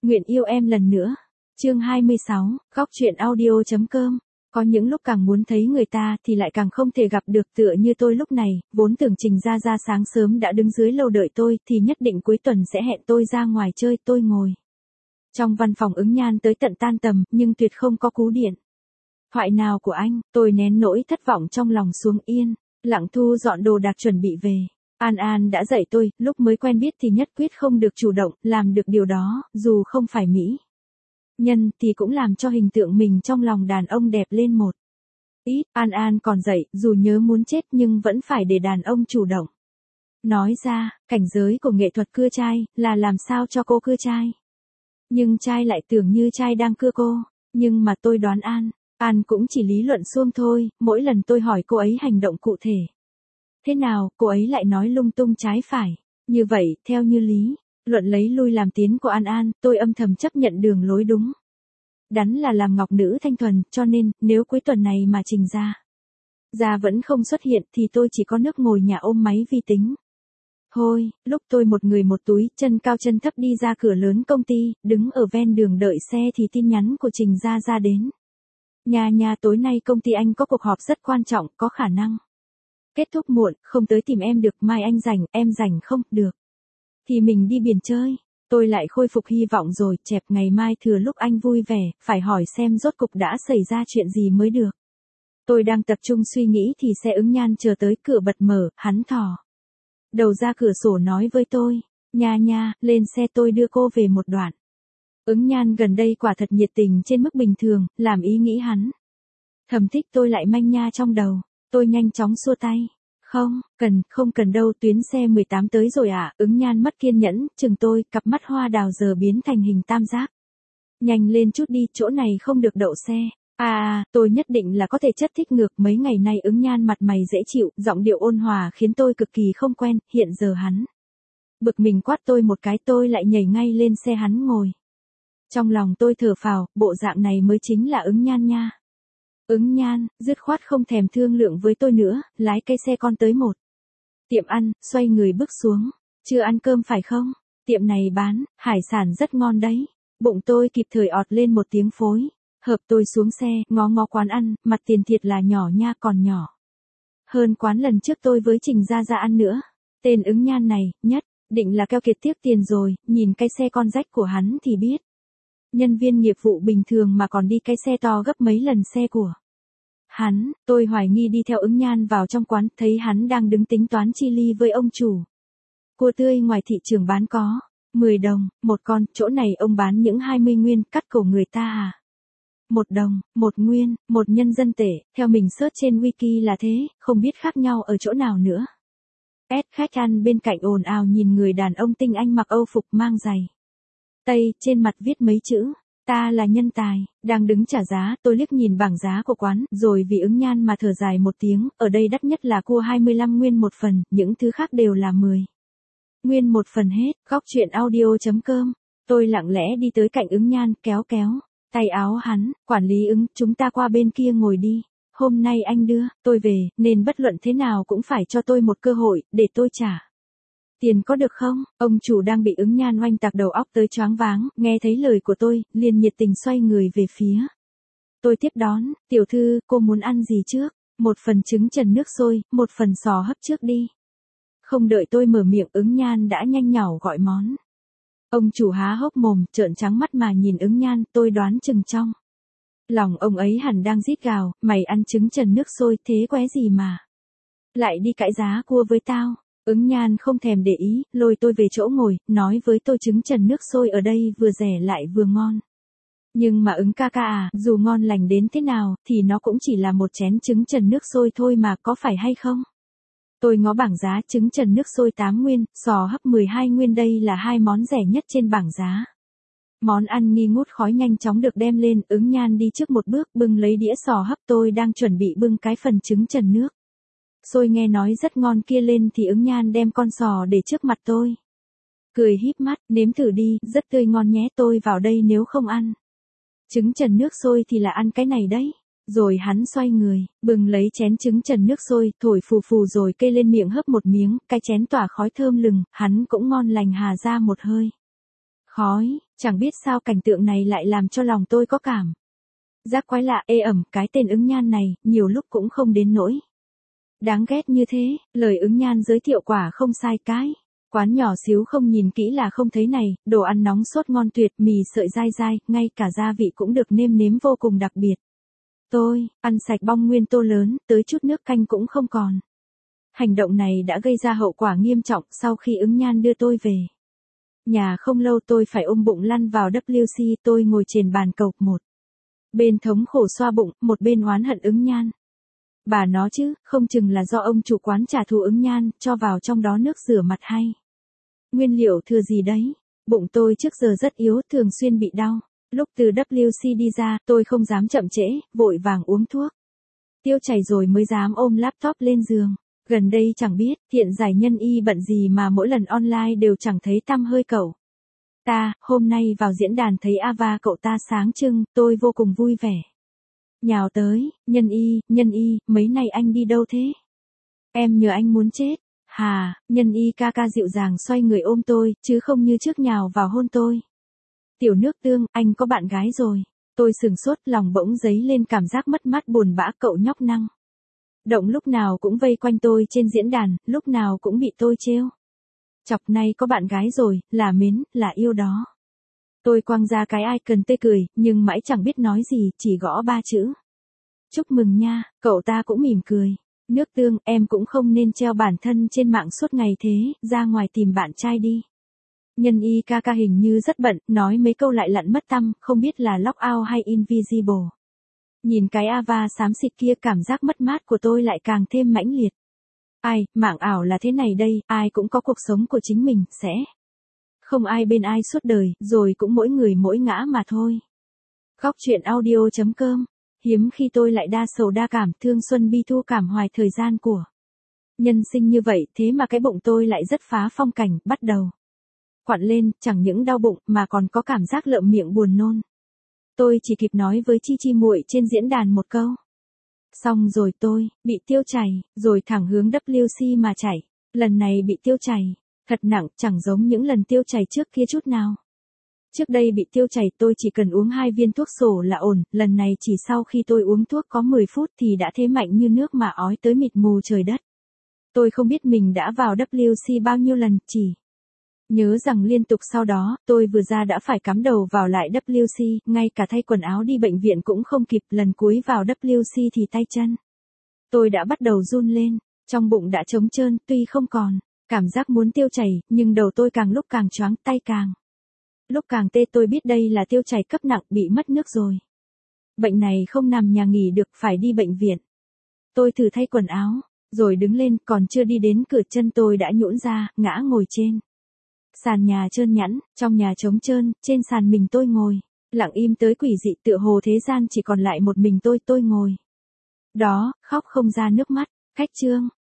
Nguyện yêu em lần nữa. Chương 26, góc truyện audio.com. Có những lúc càng muốn thấy người ta thì lại càng không thể gặp được, tựa như tôi lúc này, vốn tưởng Trình Gia Gia sáng sớm đã đứng dưới lầu đợi tôi thì nhất định cuối tuần sẽ hẹn tôi ra ngoài chơi. Tôi ngồi trong văn phòng Ứng Nhan tới tận tan tầm nhưng tuyệt không có cú điện thoại nào của anh. Tôi nén nỗi thất vọng trong lòng xuống, yên lặng thu dọn đồ đạc chuẩn bị về. An An đã dạy tôi, lúc mới quen biết thì nhất quyết không được chủ động, làm được điều đó, dù không phải mỹ nhân thì cũng làm cho hình tượng mình trong lòng đàn ông đẹp lên một ít. An An còn dạy, dù nhớ muốn chết nhưng vẫn phải để đàn ông chủ động. Nói ra, cảnh giới của nghệ thuật cưa trai, là làm sao cho cô cưa trai. Nhưng trai lại tưởng như trai đang cưa cô, nhưng mà tôi đoán An cũng chỉ lý luận suông thôi, mỗi lần tôi hỏi cô ấy hành động cụ thể thế nào, cô ấy lại nói lung tung trái phải. Như vậy, theo như lý luận lấy lui làm tiến của An, tôi âm thầm chấp nhận đường lối đúng đắn là làm ngọc nữ thanh thuần, cho nên, nếu cuối tuần này mà Trình Gia vẫn không xuất hiện thì tôi chỉ có nước ngồi nhà ôm máy vi tính. Thôi, lúc tôi một người một túi, chân cao chân thấp đi ra cửa lớn công ty, đứng ở ven đường đợi xe thì tin nhắn của Trình Gia đến. Nhà tối nay công ty anh có cuộc họp rất quan trọng, có khả năng kết thúc muộn, không tới tìm em được, mai anh rảnh, em rảnh không, được thì mình đi biển chơi. Tôi lại khôi phục hy vọng rồi, chẹp ngày mai thừa lúc anh vui vẻ, phải hỏi xem rốt cục đã xảy ra chuyện gì mới được. Tôi đang tập trung suy nghĩ thì xe Ứng Nhan chờ tới, cửa bật mở, hắn thò đầu ra cửa sổ nói với tôi, nha, lên xe tôi đưa cô về một đoạn. Ứng Nhan gần đây quả thật nhiệt tình trên mức bình thường, làm ý nghĩ hắn thầm thích tôi lại manh nha trong đầu. Tôi nhanh chóng xua tay. Không cần đâu, tuyến xe 18 tới rồi ạ. Ứng Nhan mất kiên nhẫn, chừng tôi, cặp mắt hoa đào giờ biến thành hình tam giác. Nhanh lên chút đi, chỗ này không được đậu xe. Tôi nhất định là có thể chất thích ngược. Mấy ngày nay Ứng Nhan mặt mày dễ chịu, giọng điệu ôn hòa khiến tôi cực kỳ không quen. Hiện giờ hắn bực mình quát tôi một cái, tôi lại nhảy ngay lên xe hắn ngồi. Trong lòng tôi thở phào, bộ dạng này mới chính là Ứng Nhan nha. Ứng Nhan, dứt khoát không thèm thương lượng với tôi nữa, lái cái xe con tới một tiệm ăn, xoay người bước xuống. Chưa ăn cơm phải không? Tiệm này bán hải sản rất ngon đấy. Bụng tôi kịp thời ọt lên một tiếng phối hợp. Tôi xuống xe, ngó quán ăn, mặt tiền thiệt là nhỏ nha, còn nhỏ hơn quán lần trước tôi với Trình Gia ăn nữa. Tên Ứng Nhan này, nhất định là keo kiệt tiếc tiền rồi, nhìn cái xe con rách của hắn thì biết. Nhân viên nghiệp vụ bình thường mà còn đi cái xe to gấp mấy lần xe của hắn. Tôi hoài nghi đi theo Ứng Nhan vào trong quán, thấy hắn đang đứng tính toán chi ly với ông chủ. Cua tươi ngoài thị trường bán có 10 đồng một con, chỗ này ông bán những 20 nguyên, cắt cổ người ta à? 1 đồng, 1 nguyên, 1 nhân dân tệ, theo mình search trên wiki là thế, không biết khác nhau ở chỗ nào nữa. Khách ăn bên cạnh ồn ào nhìn người đàn ông tinh anh mặc Âu phục mang giày tây, trên mặt viết mấy chữ, ta là nhân tài, đang đứng trả giá. Tôi liếc nhìn bảng giá của quán, rồi vì Ứng Nhan mà thở dài một tiếng, ở đây đắt nhất là cua 25 nguyên một phần, những thứ khác đều là 10 nguyên một phần hết. Góc truyện audio.com. Tôi lặng lẽ đi tới cạnh Ứng Nhan, kéo tay áo hắn, quản lý Ứng, chúng ta qua bên kia ngồi đi. Hôm nay anh đưa tôi về, nên bất luận thế nào cũng phải cho tôi một cơ hội, để tôi trả tiền có được không? Ông chủ đang bị Ứng Nhan oanh tạc đầu óc tới choáng váng, nghe thấy lời của tôi, liền nhiệt tình xoay người về phía tôi tiếp đón. Tiểu thư, cô muốn ăn gì trước? 1 phần trứng trần nước sôi, 1 phần sò hấp trước đi. Không đợi tôi mở miệng, Ứng Nhan đã nhanh nhảu gọi món. Ông chủ há hốc mồm, trợn trắng mắt mà nhìn Ứng Nhan. Tôi đoán chừng trong lòng ông ấy hẳn đang rít gào, mày ăn trứng trần nước sôi thế qué gì mà lại đi cãi giá cua với tao. Ứng Nhan không thèm để ý, lôi tôi về chỗ ngồi, nói với tôi trứng trần nước sôi ở đây vừa rẻ lại vừa ngon. Nhưng mà Ứng ca à, dù ngon lành đến thế nào, thì nó cũng chỉ là một chén trứng trần nước sôi thôi mà, có phải hay không? Tôi ngó bảng giá, trứng trần nước sôi 8 nguyên, sò hấp 12 nguyên, đây là 2 món rẻ nhất trên bảng giá. Món ăn nghi ngút khói nhanh chóng được đem lên, Ứng Nhan đi trước một bước, bưng lấy đĩa sò hấp. Tôi đang chuẩn bị bưng cái phần trứng trần nước sôi nghe nói rất ngon kia lên thì Ứng Nhan đem con sò để trước mặt tôi. Cười híp mắt, nếm thử đi, rất tươi ngon nhé, tôi vào đây nếu không ăn trứng trần nước sôi thì là ăn cái này đấy. Rồi hắn xoay người, bưng lấy chén trứng trần nước sôi, thổi phù phù rồi kê lên miệng hớp một miếng, cái chén tỏa khói thơm lừng, hắn cũng ngon lành hà ra một hơi khói. Chẳng biết sao cảnh tượng này lại làm cho lòng tôi có cảm giác quái lạ ê ẩm, cái tên Ứng Nhan này, nhiều lúc cũng không đến nỗi đáng ghét như thế, lời Ứng Nhan giới thiệu quả không sai cái. Quán nhỏ xíu không nhìn kỹ là không thấy này, đồ ăn nóng sốt ngon tuyệt, mì sợi dai dai, ngay cả gia vị cũng được nêm nếm vô cùng đặc biệt. Tôi, ăn sạch bong nguyên tô lớn, tới chút nước canh cũng không còn. Hành động này đã gây ra hậu quả nghiêm trọng sau khi Ứng Nhan đưa tôi về nhà không lâu tôi phải ôm bụng lăn vào WC, tôi ngồi trên bàn cầu, một bên thống khổ xoa bụng, một bên oán hận Ứng Nhan. Bà nó chứ, không chừng là do ông chủ quán trả thù Ứng Nhan, cho vào trong đó nước rửa mặt hay nguyên liệu thừa gì đấy. Bụng tôi trước giờ rất yếu, thường xuyên bị đau. Lúc từ WC đi ra, tôi không dám chậm trễ, vội vàng uống thuốc tiêu chảy rồi mới dám ôm laptop lên giường. Gần đây chẳng biết, hiện giải nhân y bận gì mà mỗi lần online đều chẳng thấy tăm hơi cậu ta. Hôm nay vào diễn đàn thấy Ava cậu ta sáng trưng, tôi vô cùng vui vẻ. Nhào tới, nhân y, mấy này anh đi đâu thế? Em nhờ anh muốn chết. Hà, nhân y ca ca dịu dàng xoay người ôm tôi, chứ không như trước nhào vào hôn tôi. Tiểu nước tương, anh có bạn gái rồi. Tôi sừng sốt, lòng bỗng dấy lên cảm giác mất mát buồn bã, cậu nhóc năng động lúc nào cũng vây quanh tôi trên diễn đàn, lúc nào cũng bị tôi trêu chọc. Nay có bạn gái rồi, là mến, là yêu đó. Tôi quăng ra cái icon tươi cười, nhưng mãi chẳng biết nói gì, chỉ gõ 3 chữ. Chúc mừng nha, cậu ta cũng mỉm cười. Nước tương, em cũng không nên treo bản thân trên mạng suốt ngày thế, ra ngoài tìm bạn trai đi. Nhân y ca ca hình như rất bận, nói mấy câu lại lặn mất tăm, không biết là lock out hay invisible. Nhìn cái Ava xám xịt kia, cảm giác mất mát của tôi lại càng thêm mãnh liệt. Ai, mạng ảo là thế này đây, ai cũng có cuộc sống của chính mình, sẽ không ai bên ai suốt đời, rồi cũng mỗi người mỗi ngã mà thôi. Góc truyện audio.com. Hiếm khi tôi lại đa sầu đa cảm, thương xuân bi thu cảm hoài thời gian của nhân sinh như vậy, thế mà cái bụng tôi lại rất phá phong cảnh, bắt đầu quặn lên, chẳng những đau bụng mà còn có cảm giác lợm miệng buồn nôn. Tôi chỉ kịp nói với Chi Chi muội trên diễn đàn một câu. Xong rồi tôi bị tiêu chảy, rồi thẳng hướng WC mà chảy. Lần này bị tiêu chảy thật nặng, chẳng giống những lần tiêu chảy trước kia chút nào. Trước đây bị tiêu chảy tôi chỉ cần uống 2 viên thuốc sổ là ổn, lần này chỉ sau khi tôi uống thuốc có 10 phút thì đã thế mạnh như nước mà ói tới mịt mù trời đất. Tôi không biết mình đã vào WC bao nhiêu lần, chỉ nhớ rằng liên tục sau đó, tôi vừa ra đã phải cắm đầu vào lại WC, ngay cả thay quần áo đi bệnh viện cũng không kịp, lần cuối vào WC thì tay chân tôi đã bắt đầu run lên, trong bụng đã trống trơn, tuy không còn cảm giác muốn tiêu chảy, nhưng đầu tôi càng lúc càng choáng, tay càng lúc càng tê. Tôi biết đây là tiêu chảy cấp nặng, bị mất nước rồi. Bệnh này không nằm nhà nghỉ được, phải đi bệnh viện. Tôi thử thay quần áo, rồi đứng lên, còn chưa đi đến cửa chân tôi đã nhũn ra, ngã ngồi trên sàn nhà trơn nhẵn, trong nhà trống trơn, trên sàn mình tôi ngồi, lặng im tới quỷ dị, tựa hồ thế gian chỉ còn lại một mình tôi ngồi đó, khóc không ra nước mắt. Khách trương,